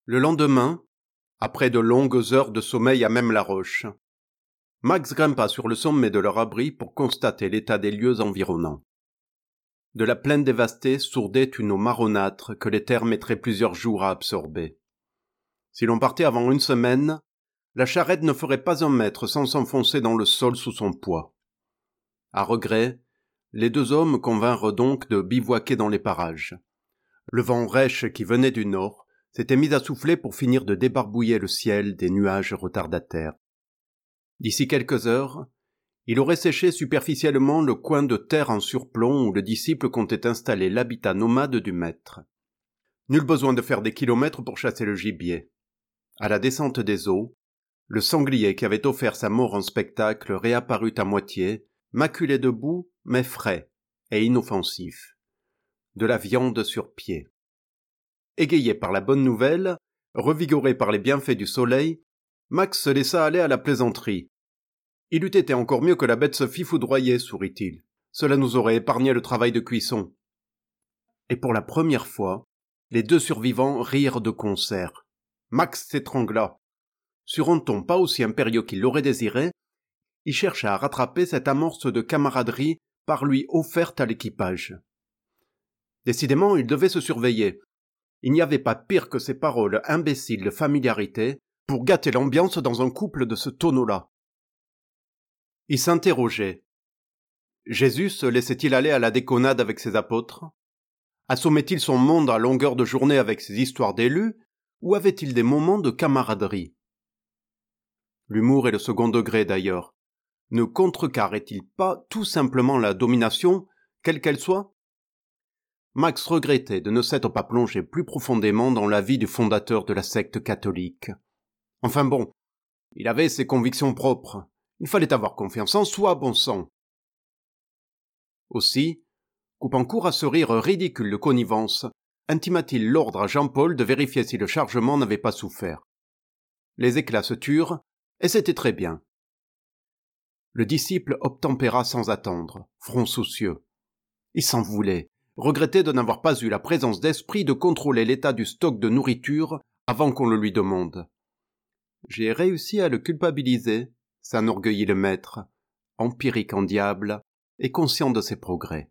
Le lendemain, après de longues heures de sommeil à même la roche, Max grimpa sur le sommet de leur abri pour constater l'état des lieux environnants. De la plaine dévastée sourdait une eau marronâtre que les terres mettraient plusieurs jours à absorber. Si l'on partait avant une semaine, la charrette ne ferait pas un mètre sans s'enfoncer dans le sol sous son poids. À regret, les deux hommes convinrent donc de bivouaquer dans les parages. Le vent rêche qui venait du nord s'était mis à souffler pour finir de débarbouiller le ciel des nuages retardataires. D'ici quelques heures, il aurait séché superficiellement le coin de terre en surplomb où le disciple comptait installer l'habitat nomade du maître. Nul besoin de faire des kilomètres pour chasser le gibier. À la descente des eaux, le sanglier qui avait offert sa mort en spectacle réapparut à moitié, maculé de boue, mais frais et inoffensif. De la viande sur pied. Égayé par la bonne nouvelle, revigoré par les bienfaits du soleil, Max se laissa aller à la plaisanterie. Il eût été encore mieux que la bête se fît foudroyer, sourit-il. Cela nous aurait épargné le travail de cuisson. Et pour la première fois, les deux survivants rirent de concert. Max s'étrangla. Sur un ton pas aussi impérieux qu'il l'aurait désiré, il chercha à rattraper cette amorce de camaraderie par lui offerte à l'équipage. Décidément, il devait se surveiller. Il n'y avait pas pire que ces paroles imbéciles de familiarité pour gâter l'ambiance dans un couple de ce tonneau-là. Il s'interrogeait. Jésus se laissait-il aller à la déconnade avec ses apôtres? Assommait-il son monde à longueur de journée avec ses histoires d'élus, ou avait-il des moments de camaraderie? L'humour est le second degré d'ailleurs. Ne contrecarrait-il pas tout simplement la domination, quelle qu'elle soit? Max regrettait de ne s'être pas plongé plus profondément dans la vie du fondateur de la secte catholique. Enfin bon, il avait ses convictions propres. Il fallait avoir confiance en soi, bon sang. Aussi, coupant court à ce rire ridicule de connivence, intima-t-il l'ordre à Jean-Paul de vérifier si le chargement n'avait pas souffert. Les éclats se turent, et c'était très bien. Le disciple obtempéra sans attendre, front soucieux. Il s'en voulait, regrettait de n'avoir pas eu la présence d'esprit de contrôler l'état du stock de nourriture avant qu'on le lui demande. J'ai réussi à le culpabiliser, s'enorgueillit le maître, empirique en diable et conscient de ses progrès.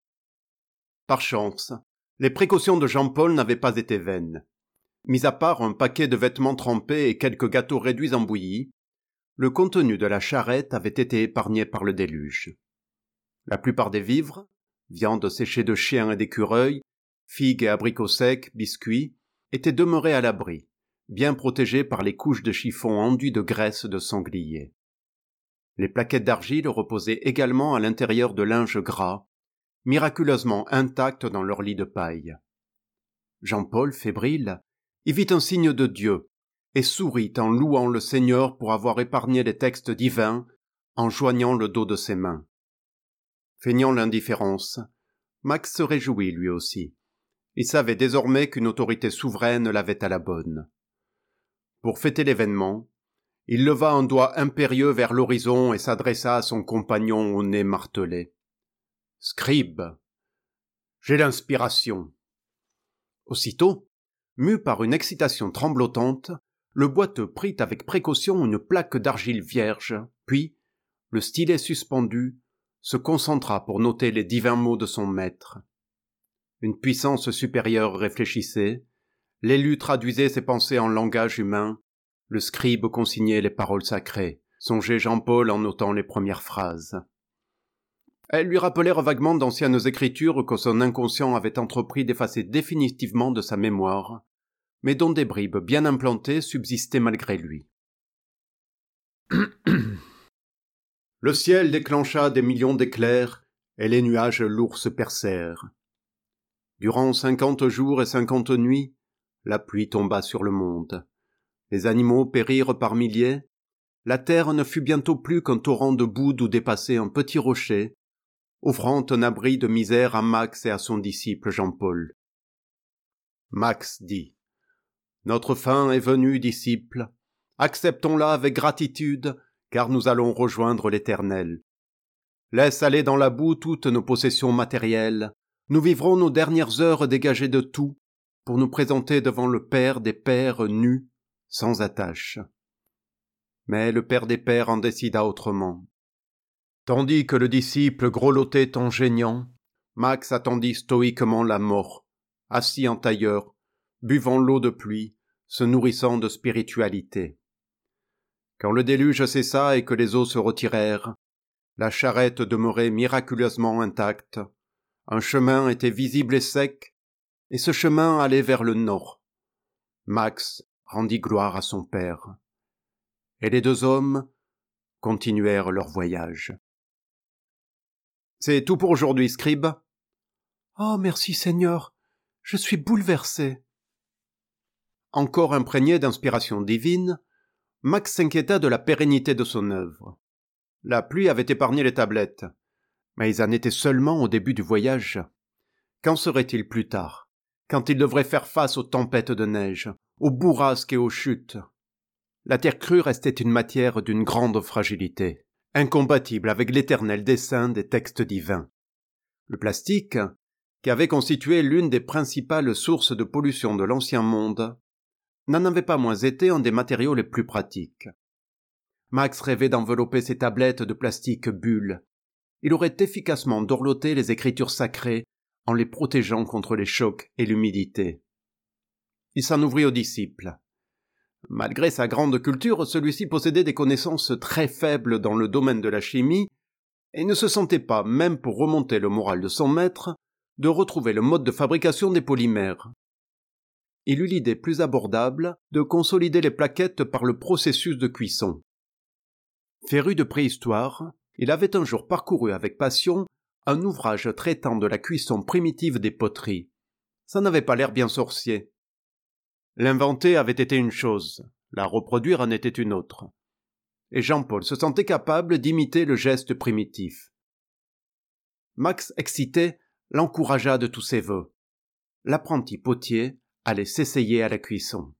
Par chance, les précautions de Jean-Paul n'avaient pas été vaines. Mis à part un paquet de vêtements trempés et quelques gâteaux réduits en bouillie, le contenu de la charrette avait été épargné par le déluge. La plupart des vivres, viande séchée de chiens et d'écureuils, figues et abricots secs, biscuits, étaient demeurés à l'abri, bien protégés par les couches de chiffon enduits de graisse de sanglier. Les plaquettes d'argile reposaient également à l'intérieur de linges gras, miraculeusement intacts dans leur lit de paille. Jean-Paul, fébrile, y vit un signe de Dieu, et sourit en louant le Seigneur pour avoir épargné les textes divins en joignant le dos de ses mains. Feignant l'indifférence, Max se réjouit lui aussi. Il savait désormais qu'une autorité souveraine l'avait à la bonne. Pour fêter l'événement, il leva un doigt impérieux vers l'horizon et s'adressa à son compagnon au nez martelé. « Scribe, j'ai l'inspiration. » Aussitôt, mu par une excitation tremblotante, le boiteux prit avec précaution une plaque d'argile vierge, puis, le stylet suspendu, se concentra pour noter les divins mots de son maître. Une puissance supérieure réfléchissait, l'élu traduisait ses pensées en langage humain, le scribe consignait les paroles sacrées, songeait Jean-Paul en notant les premières phrases. Elles lui rappelèrent vaguement d'anciennes écritures que son inconscient avait entrepris d'effacer définitivement de sa mémoire, mais dont des bribes bien implantées subsistaient malgré lui. Le ciel déclencha des millions d'éclairs, et les nuages lourds se percèrent. Durant 50 jours et 50 nuits, la pluie tomba sur le monde. Les animaux périrent par milliers. La terre ne fut bientôt plus qu'un torrent de boue d'où dépassait un petit rocher, offrant un abri de misère à Max et à son disciple Jean-Paul. Max dit « Notre fin est venue, disciple. Acceptons-la avec gratitude, car nous allons rejoindre l'Éternel. Laisse aller dans la boue toutes nos possessions matérielles. Nous vivrons nos dernières heures dégagées de tout, pour nous présenter devant le Père des pères nus, sans attache. Mais le Père des pères en décida autrement. Tandis que le disciple grelottait en geignant, Max attendit stoïquement la mort, assis en tailleur, buvant l'eau de pluie, se nourrissant de spiritualité. Quand le déluge cessa et que les eaux se retirèrent, la charrette demeurait miraculeusement intacte, un chemin était visible et sec, et ce chemin allait vers le nord. Max rendit gloire à son père. Et les deux hommes continuèrent leur voyage. C'est tout pour aujourd'hui, Scribe. Oh, merci Seigneur, je suis bouleversé. Encore imprégné d'inspiration divine, Max s'inquiéta de la pérennité de son œuvre. La pluie avait épargné les tablettes, mais ils en étaient seulement au début du voyage. Qu'en serait-il plus tard, quand ils devraient faire face aux tempêtes de neige, aux bourrasques et aux chutes? La terre crue restait une matière d'une grande fragilité, incompatible avec l'éternel dessein des textes divins. Le plastique, qui avait constitué l'une des principales sources de pollution de l'Ancien Monde, n'en avait pas moins été un des matériaux les plus pratiques. Max rêvait d'envelopper ses tablettes de plastique bulles. Il aurait efficacement dorloté les écritures sacrées en les protégeant contre les chocs et l'humidité. Il s'en ouvrit aux disciples. Malgré sa grande culture, celui-ci possédait des connaissances très faibles dans le domaine de la chimie et ne se sentait pas, même pour remonter le moral de son maître, de retrouver le mode de fabrication des polymères. Il eut l'idée plus abordable de consolider les plaquettes par le processus de cuisson. Féru de préhistoire, il avait un jour parcouru avec passion un ouvrage traitant de la cuisson primitive des poteries. Ça n'avait pas l'air bien sorcier. L'inventer avait été une chose, la reproduire en était une autre. Et Jean-Paul se sentait capable d'imiter le geste primitif. Max, excité, l'encouragea de tous ses vœux. L'apprenti potier allait s'essayer à la cuisson.